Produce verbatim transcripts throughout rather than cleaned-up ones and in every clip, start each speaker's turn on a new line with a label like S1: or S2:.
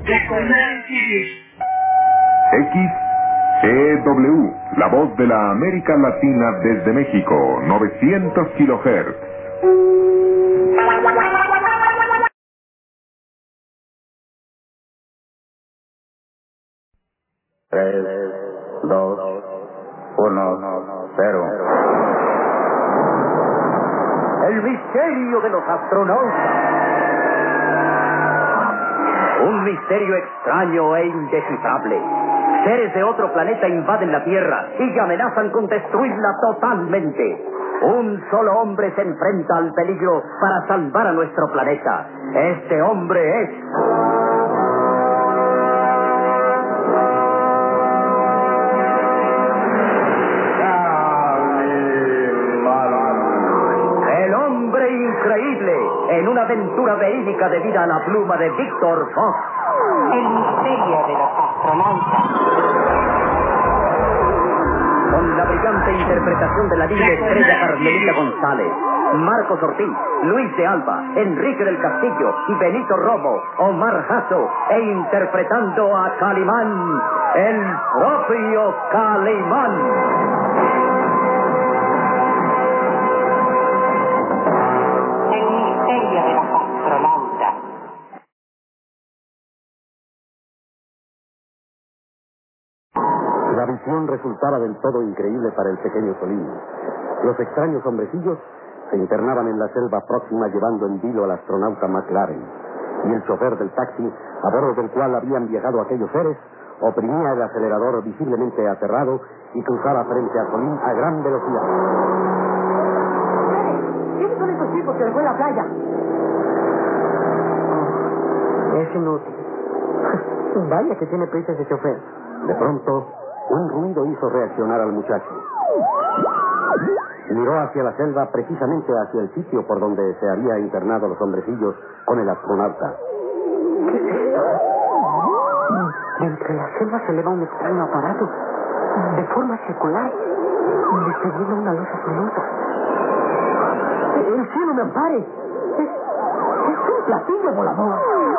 S1: X E W, la voz de la América Latina desde México, novecientos kilohertz.
S2: Tres, dos, uno, cero. El misterio de los astronautas. Un misterio extraño e indescifrable. Seres de otro planeta invaden la Tierra y amenazan con destruirla totalmente. Un solo hombre se enfrenta al peligro para salvar a nuestro planeta. Este hombre es... el hombre increíble, en una aventura verídica debida a la pluma de Víctor Fox.
S3: El misterio de los astronautas.
S2: Con la brillante interpretación de la libre estrella Carmelita González, Marcos Ortiz, Luis de Alba, Enrique del Castillo, Benito Romo, Omar Jasso, e interpretando a Calimán, el propio Calimán.
S3: El misterio de los astronautas.
S4: La visión resultaba del todo increíble para el pequeño Solín. Los extraños hombrecillos se internaban en la selva próxima llevando en vilo al astronauta McLaren. Y el chofer del taxi, a bordo del cual habían viajado aquellos seres, oprimía el acelerador visiblemente aterrado y cruzaba frente a Solín a gran velocidad.
S5: ¿Quiénes son esos tipos que dejó en la playa? Oh, es inútil. Vaya que tiene prisa ese chofer.
S4: De pronto, un ruido hizo reaccionar al muchacho. Miró hacia la selva, precisamente hacia el sitio por donde se había internado los hombrecillos con el astronauta.
S5: ¿Qué es esto? De entre la selva se eleva un extraño aparato, de forma circular, distribuyendo una luz azulosa. ¡El cielo me ampare! ¡Es, es un platillo volador!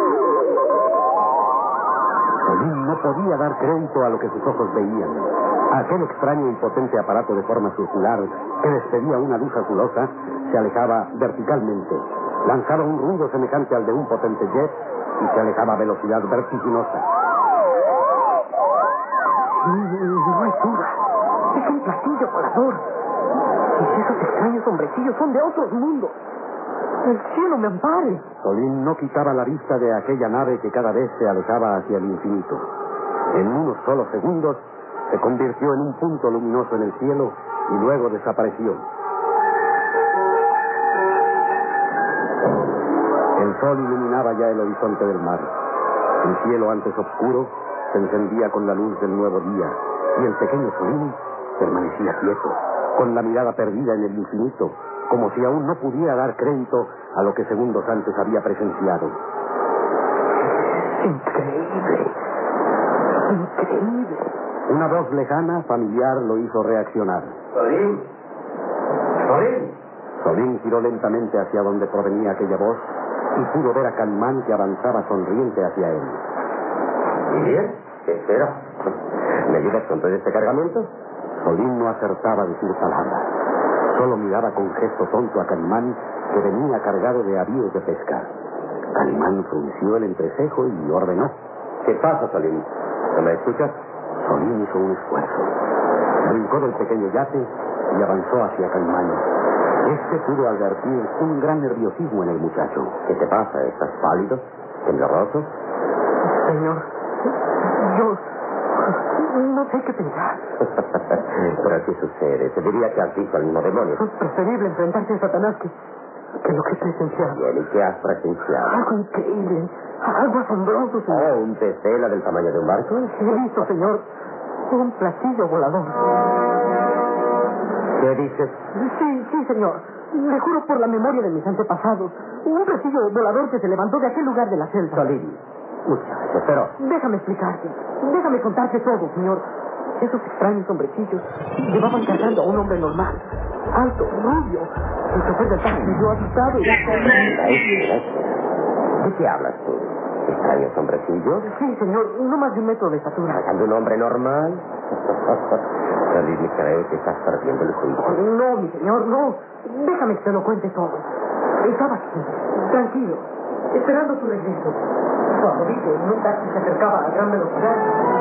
S4: Solín no podía dar crédito a lo que sus ojos veían. Aquel extraño y potente aparato de forma circular que despedía una luz azulosa se alejaba verticalmente, lanzaba un ruido semejante al de un potente jet y se alejaba a velocidad vertiginosa.
S5: No hay duda, es un platillo volador. Y esos extraños hombrecillos son de otros mundos. ¡El cielo me ampare!
S4: Solín no quitaba la vista de aquella nave que cada vez se alejaba hacia el infinito. En unos solos segundos se convirtió en un punto luminoso en el cielo y luego desapareció. El sol iluminaba ya el horizonte del mar. El cielo, antes oscuro, se encendía con la luz del nuevo día y el pequeño Solín permanecía quieto, con la mirada perdida en el infinito, como si aún no pudiera dar crédito a lo que segundos antes había presenciado.
S5: Increíble. Increíble.
S4: Una voz lejana, familiar, lo hizo reaccionar.
S2: Solín. Solín.
S4: Solín giró lentamente hacia donde provenía aquella voz y pudo ver a Calimán que avanzaba sonriente hacia él.
S2: ¿Y bien? ¿Qué espera? ¿Me ayudas con todo este cargamento?
S4: Solín no acertaba a decir palabras. Solo miraba con gesto tonto a Calimán, que venía cargado de avíos de pesca. Calimán frunció el entrecejo y ordenó.
S2: ¿Qué pasa, Solín? ¿No me escuchas?
S4: Solín hizo un esfuerzo. Brincó del pequeño yate y avanzó hacia Calimán. Este pudo advertir un gran nerviosismo en el muchacho.
S2: ¿Qué te pasa? ¿Estás pálido? ¿Tembloroso?
S5: Señor, yo no sé qué pensar.
S2: ¿Pero qué sucede? Te diría que has visto al mismo demonio.
S5: Es preferible enfrentarse a Satanás que, que lo que he presenciado.
S2: Bien, ¿y qué has presenciado?
S5: Algo increíble, algo asombroso, señor.
S2: Oh, ¿un pez vela del tamaño de un barco?
S5: He visto, señor, un platillo volador.
S2: ¿Qué dices?
S5: Sí, sí, señor. Le juro por la memoria de mis antepasados. Un platillo volador que se levantó de aquel lugar de la selva.
S2: Solín, muchacho, pero...
S5: Déjame explicarte. Déjame contarte todo, señor. Esos extraños hombrecillos llevaban cargando a un hombre normal, alto, rubio. El chofer del taxi vio asustado y...
S2: Espera, espera, espera. ¿De qué hablas tú?
S4: ¿Extraños hombrecillos?
S5: Sí, señor, no más de un metro de estatura.
S4: ¿Sacando un hombre normal? Salir, creo que estás perdiendo el juicio.
S5: No, mi señor, no. Déjame que te lo cuente todo. Estaba aquí, tranquilo, esperando tu regreso. Cuando vi que un taxi se acercaba a gran velocidad.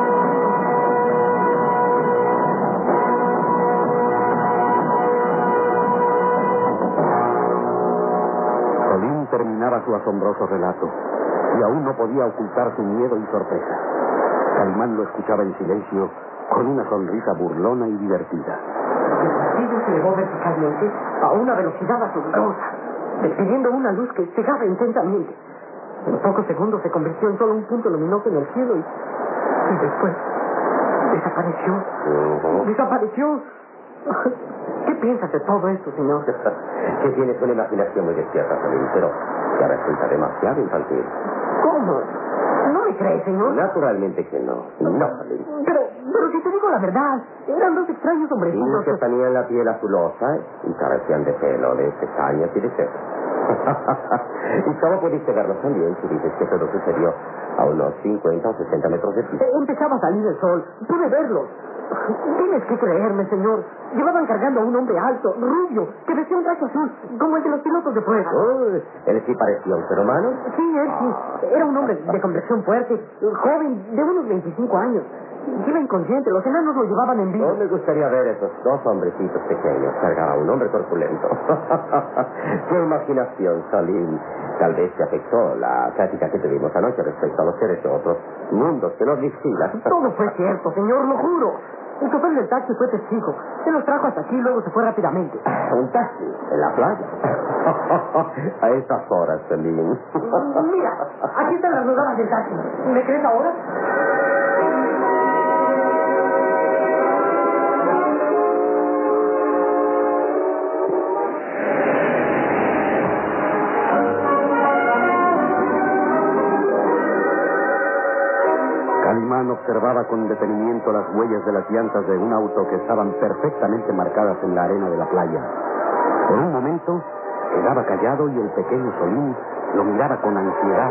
S4: Solín terminaba su asombroso relato y aún no podía ocultar su miedo y sorpresa. Calimán lo escuchaba en silencio con una sonrisa burlona y divertida.
S5: El platillo se elevó verticalmente a una velocidad asombrosa, despidiendo una luz que cegaba intensamente. En pocos segundos se convirtió en solo un punto luminoso en el cielo y, y después desapareció.
S4: Uh-huh.
S5: ¡Desapareció! ¿Qué piensas de todo esto, señor?
S4: Que tienes una imaginación muy despierta, Solín, pero ya resulta demasiado infantil.
S5: ¿Cómo? ¿No me crees, señor?
S4: Naturalmente que no. No, Solín.
S5: Pero, pero si te digo la verdad, eran dos extraños
S4: Sí,
S5: hombrecitos
S4: que
S5: que...
S4: tenían la piel azulosa y carecían de pelo, de pestañas y de cejas. ¿Y cómo pudiste verlos también si dices que todo sucedió a unos cincuenta o sesenta metros de ti?
S5: Empezaba a salir el sol. Pude verlos. Tienes que creerme, señor. Llevaban cargando a un hombre alto, rubio, que vestía un traje azul, como el de los pilotos de prueba.
S4: Oh, ¿él sí parecía un ser humano?
S5: Sí, él sí. Era un hombre de complexión fuerte, joven, de unos veinticinco años. Iba inconsciente. Los enanos lo llevaban en vivo.
S4: No me gustaría ver esos dos hombrecitos pequeños cargar a un hombre corpulento. ¡Qué imaginación, Solín! Tal vez te afectó la plática que tuvimos anoche respecto a los seres de otros mundos que nos vigilan.
S5: Todo fue cierto, señor, lo juro. El chofer del taxi fue testigo. Se los trajo hasta aquí y luego se fue rápidamente.
S4: ¿Un taxi? ¿En la playa? A estas horas, Solín.
S5: Mira, aquí están las rodadas del taxi. ¿Me crees ahora?
S4: Calimán observaba con detenimiento las huellas de las llantas de un auto que estaban perfectamente marcadas en la arena de la playa. Por un momento, quedaba callado y el pequeño Solín lo miraba con ansiedad.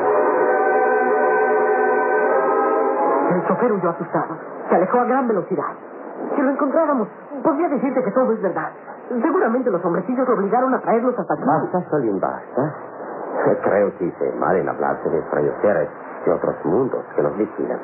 S5: El chofer huyó asustado. Se alejó a gran velocidad. Si lo encontráramos, podría decirte que todo es verdad. Seguramente los hombrecillos lo obligaron a traerlos hasta aquí.
S4: Basta, Solín, basta. Creo que hice mal en hablarse de extraños seres de otros mundos que nos vigilan.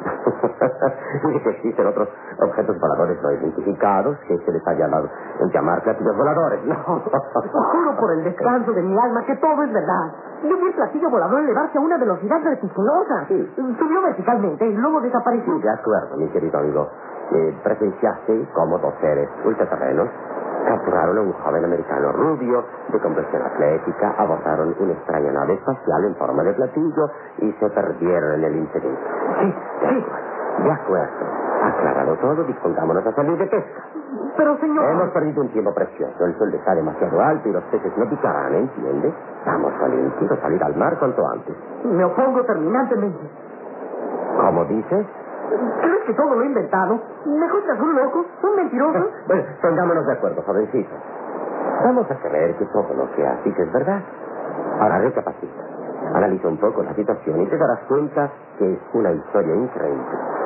S4: Y que existen otros objetos voladores no identificados que se les ha llamado llamar platillos voladores. No.
S5: Juro por el descanso de mi alma que todo es verdad. Yo vi el platillo volador elevarse a una velocidad vertiginosa.
S4: Sí.
S5: Subió verticalmente y luego desapareció.
S4: De acuerdo, mi querido amigo. Eh, presenciaste cómo dos seres ultraterrenos capturaron a un joven americano rubio de complexión atlética, abordaron una extraña nave espacial en forma de platillo y se perdieron en el infinito.
S5: Sí, sí.
S4: De acuerdo. Aclarado todo, dispongámonos a salir de pesca.
S5: Pero, señor...
S4: Hemos perdido un tiempo precioso. El sol está demasiado alto y los peces no picarán, ¿entiendes? Vamos, Solín, quiero salir al mar cuanto antes.
S5: Me opongo terminantemente.
S4: ¿Cómo dices?
S5: ¿Crees que todo lo he inventado? ¿Me encuentras un loco? ¿Un mentiroso?
S4: Bueno, pongámonos de acuerdo, jovencito. Vamos a creer que todo lo que has dicho es verdad. Ahora recapacita. Analiza un poco la situación y te darás cuenta que es una historia increíble.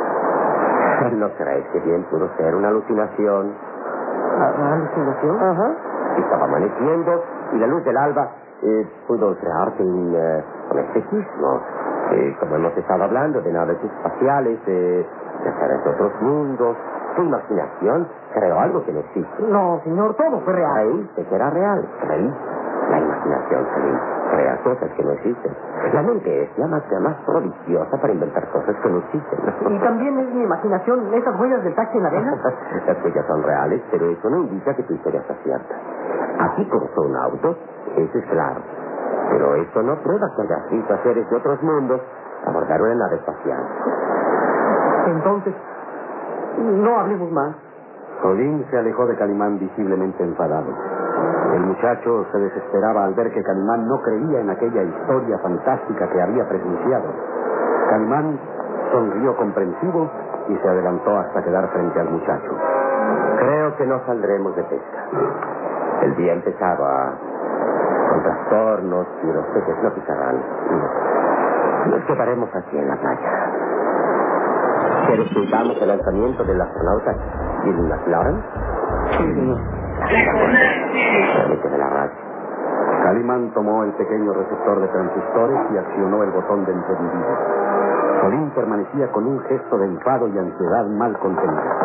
S4: ¿No crees que bien pudo ser una alucinación?
S5: ¿Alucinación?
S4: Ajá. Estaba amaneciendo y la luz del alba eh, pudo crearte un, eh, un espejismo. Eh, como hemos estado hablando de naves espaciales, eh, de seres de otros mundos. Tu imaginación creó algo que no existe.
S5: No, señor, todo fue real.
S4: Creíste que era real. Creíste. La imaginación, Solín, crea cosas que no existen. La mente es la máquina más prodigiosa para inventar cosas que no existen.
S5: Y también es mi imaginación esas huellas del taxi en la arena.
S4: Las huellas son reales, pero eso no indica que tu historia está cierta. Aquí cruzó un auto, eso es claro. Pero eso no prueba que hayas visto a seres de otros mundos abordar una nave espacial.
S5: Entonces, no hablemos más.
S4: Solín se alejó de Calimán visiblemente enfadado. El muchacho se desesperaba al ver que Calimán no creía en aquella historia fantástica que había presenciado. Calimán sonrió comprensivo y se adelantó hasta quedar frente al muchacho. Creo que no saldremos de pesca. El día empezaba con trastornos y los peces no picarán. Nos quedaremos aquí en la playa. ¿Quieres que hagamos el lanzamiento del astronauta Jim McLaren? Sí. Permíteme la radio. Calimán tomó el pequeño receptor de transistores y accionó el botón de encendido. Solín permanecía con un gesto de enfado y ansiedad mal contenida.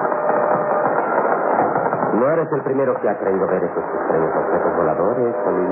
S4: No eres el primero que ha creído ver esos extraños objetos voladores, Solín.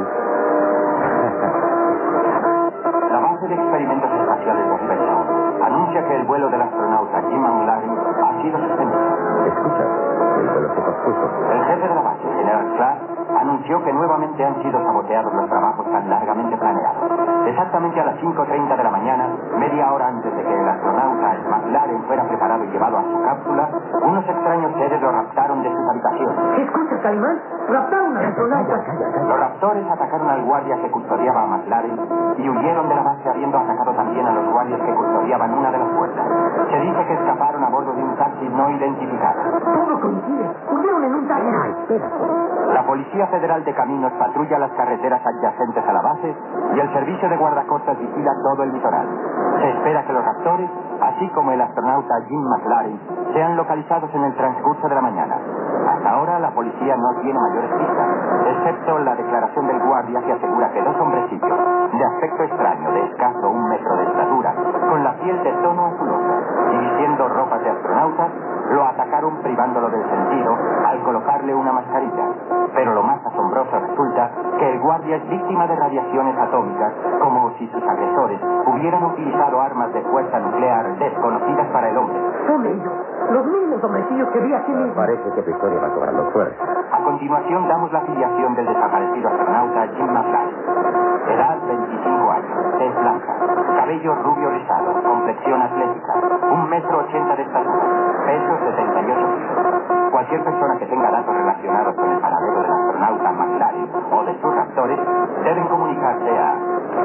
S6: La base de experimentos espaciales de Spencer anuncia que el vuelo del astronauta Jim McLaren ha sido suspendido.
S4: Escucha, el vuelo se pospuso.
S6: El jefe de la base, General Clark, anunció que nuevamente han sido saboteados los trabajos tan largamente planeados. Exactamente a las cinco treinta de la mañana, media hora antes de que el astronauta McLaren fuera preparado y llevado a su cápsula, unos extraños seres lo raptaron de sus habitaciones.
S5: Escucha, Calimán, raptaron al astronauta.
S6: Los raptores atacaron al guardia que custodiaba a McLaren y huyeron de la base habiendo atacado también a los guardias que custodiaban una de las puertas. Se dice que escaparon a bordo de un taxi no identificado.
S5: Todo coincide. Huyeron en un taxi.
S4: Ay, espera.
S6: La Policía Federal de Caminos patrulla las carreteras adyacentes a la base y el Servicio de Guardacostas vigila todo el litoral. Se espera que los raptores, así como el astronauta Jim McLaren, sean localizados en el transcurso de la mañana. Hasta ahora la policía no tiene mayores pistas, excepto la declaración del guardia que asegura que dos hombrecillos, de aspecto extraño, de escaso un metro de estatura, con la piel de tono azuloso y vistiendo ropas de astronautas, lo atacaron privándolo del sentido al colocarle una mascarilla. Pero lo más asombroso resulta que el guardia es víctima de radiaciones atómicas, como si sus agresores hubieran utilizado armas de fuerza nuclear desconocidas para el hombre.
S5: Son ellos, los mismos hombrecillos que vi aquí mismo.
S4: Parece que tu historia va cobrando fuerza.
S6: A continuación damos la filiación del desaparecido astronauta Jim McLaren. Edad veinticinco años, tez blanca, cabello rubio rizado, complexión atlética, un metro ochenta de estatura, peso setenta y ocho kilos. Cualquier persona que tenga datos relacionados con el paradero del astronauta McLaren o de sus raptores deben comunicarse a...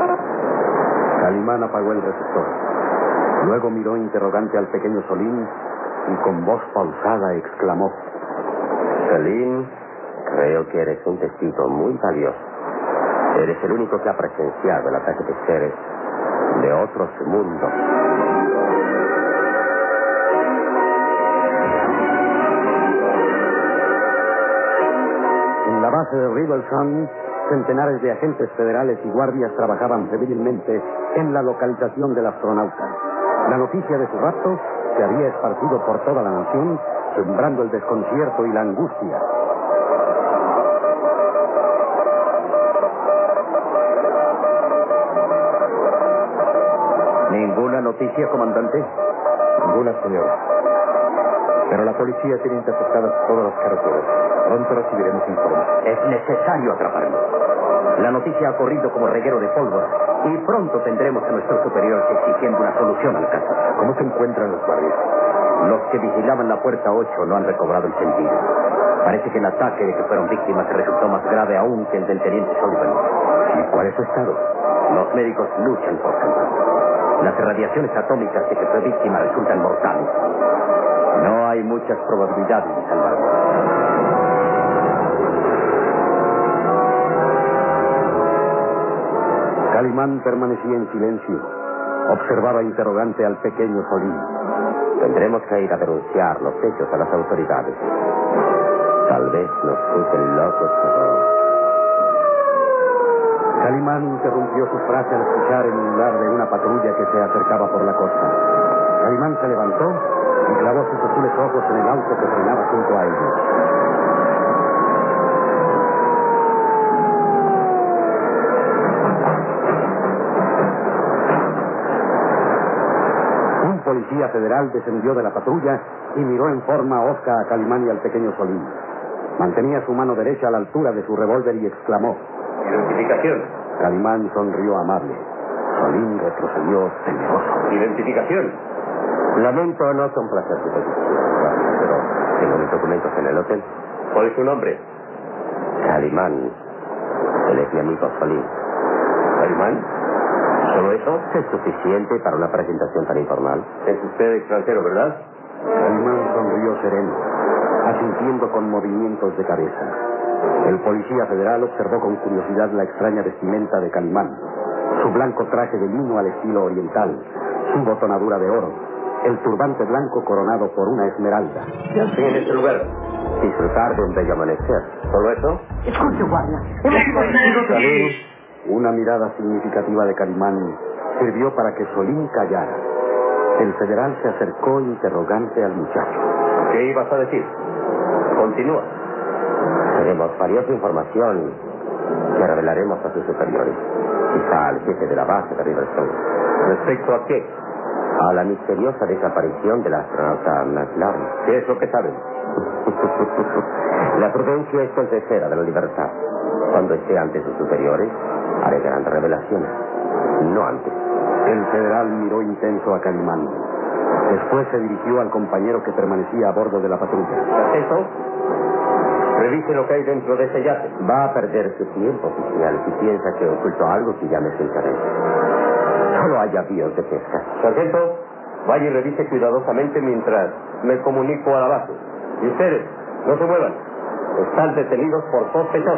S4: Calimán apagó el receptor. Luego miró interrogante al pequeño Solín y con voz pausada exclamó: Solín, creo que eres un testigo muy valioso. Eres el único que ha presenciado el ataque de seres de otros mundos. En la base de Riverson, centenares de agentes federales y guardias trabajaban febrilmente en la localización del astronauta. La noticia de su rapto se había esparcido por toda la nación, sembrando el desconcierto y la angustia. ¿Ninguna noticia, comandante?
S7: Ninguna, señor. Pero la policía tiene interceptadas todas las carreteras. Pronto recibiremos informes.
S4: Es necesario atraparlo. La noticia ha corrido como reguero de pólvora y pronto tendremos a nuestros superiores exigiendo una solución al caso.
S7: ¿Cómo se encuentran los guardias?
S4: Los que vigilaban la puerta ocho no han recobrado el sentido. Parece que el ataque de que fueron víctimas resultó más grave aún que el del teniente Sullivan.
S7: ¿Y cuál es su estado?
S4: Los médicos luchan por salvarlo. Las radiaciones atómicas de que fue víctima resultan mortales. No hay muchas probabilidades de salvarlo. Calimán permanecía en silencio. Observaba interrogante al pequeño Solín. Tendremos que ir a denunciar los hechos a las autoridades. Tal vez nos juzguen locos, pero... Calimán interrumpió su frase al escuchar el ulular de una patrulla que se acercaba por la costa. Calimán se levantó y clavó sus azules ojos en el auto que frenaba junto a ellos. Un policía federal descendió de la patrulla y miró en forma hosca a Calimán y al pequeño Solín. Mantenía su mano derecha a la altura de su revólver y exclamó:
S7: ¿Identificación?
S4: Calimán sonrió amable. Solín retrocedió temeroso.
S7: ¿Identificación?
S4: Lamento no complacer su petición, pero tengo mis documentos en el hotel.
S7: ¿Cuál es su nombre?
S4: Calimán. Él es mi amigo Solín.
S7: ¿Calimán? ¿Solo eso?
S4: ¿Es suficiente para una presentación tan informal?
S7: Es usted extranjero, ¿verdad?
S4: Calimán sonrió sereno, asintiendo con movimientos de cabeza. El policía federal observó con curiosidad la extraña vestimenta de Calimán. Su blanco traje de lino al estilo oriental, su botonadura de oro, el turbante blanco coronado por una esmeralda.
S8: Ya estoy en este lugar. Disfrutar de un bello amanecer. ¿Solo eso?
S5: Escuche, guardia. Hemos sido testigos de...
S4: Solín, una mirada significativa de Calimán sirvió para que Solín callara. El federal se acercó interrogante al muchacho.
S8: ¿Qué ibas a decir? Continúa. Tenemos valiosa información que revelaremos a sus superiores. Quizá al jefe de la base de Riverstone. ¿Respecto a qué? A la misteriosa desaparición del astronauta McLaren. ¿Qué es lo que saben? La prudencia es consejera de la libertad. Cuando esté ante sus superiores, haré grandes revelaciones. No antes.
S4: El federal miró intenso a Calimán. Después se dirigió al compañero que permanecía a bordo de la patrulla.
S8: ¿Eso? Revise lo que hay dentro de ese yate. Va a perder su tiempo, oficial, si piensa que oculto algo que llame su interés. Solo hay avíos de pesca. Sargento, vaya y revise cuidadosamente mientras me comunico a la base. Y ustedes, no se muevan. Están detenidos por sospechosos.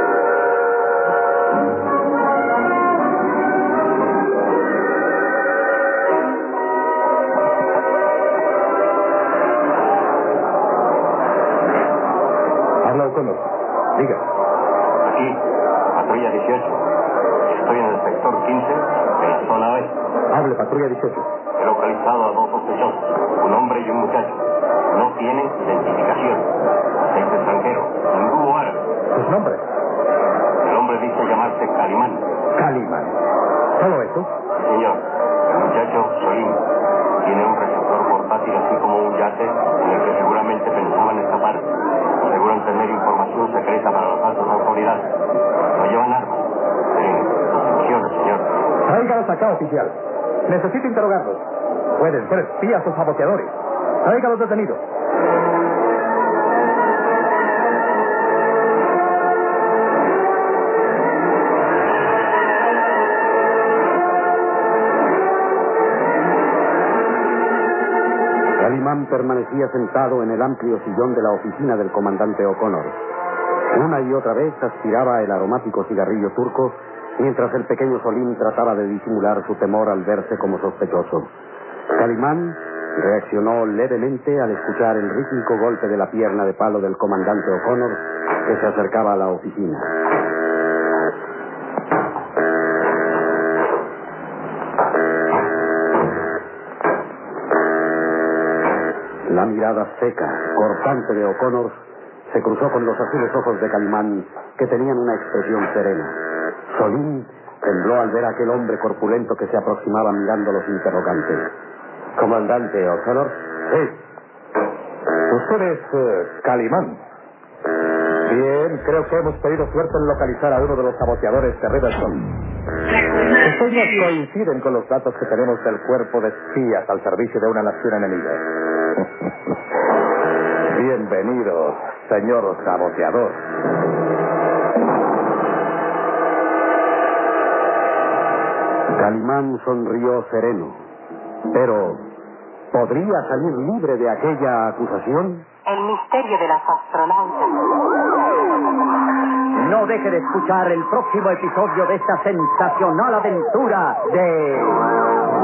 S7: Habla O'Connor. Diga.
S6: Aquí, patrulla dieciocho. Estoy en el sector quince de la zona oeste.
S7: Hable, patrulla dieciocho.
S6: He localizado a dos sospechosos, un hombre y un muchacho. No tienen identificación. Es extranjero, hindú o árabe.
S7: ¿Sus nombres?
S6: El hombre dice llamarse Calimán.
S7: Calimán. ¿Solo eso?
S6: Sí, señor. El muchacho, Solín, tiene un receptor portátil así como un yate en el que seguramente pensaban escapar. Aseguran tener información secreta para las altas autoridades. No llevan armas. Tienen instrucciones, señor.
S7: Tráigalos acá, oficial. Necesito interrogarlos. Pueden ser espías o saboteadores. Tráigalos detenidos.
S4: Calimán permanecía sentado en el amplio sillón de la oficina del comandante O'Connor. Una y otra vez aspiraba el aromático cigarrillo turco, mientras el pequeño Solín trataba de disimular su temor al verse como sospechoso. Calimán reaccionó levemente al escuchar el rítmico golpe de la pierna de palo del comandante O'Connor, que se acercaba a la oficina. La mirada seca, cortante de O'Connor se cruzó con los azules ojos de Calimán, que tenían una expresión serena. Solín tembló al ver a aquel hombre corpulento que se aproximaba mirando a los interrogantes.
S8: Comandante O'Connor.
S7: Sí. Usted es eh, Calimán. Bien, creo que hemos tenido suerte en localizar a uno de los saboteadores de Riverstone. Estos nos coinciden con los datos que tenemos del cuerpo de espías al servicio de una nación enemiga. Bienvenido, señor saboteador.
S4: Calimán sonrió sereno. Pero, ¿podría salir libre de aquella acusación?
S3: El misterio de las astronautas.
S2: No deje de escuchar el próximo episodio de esta sensacional aventura de...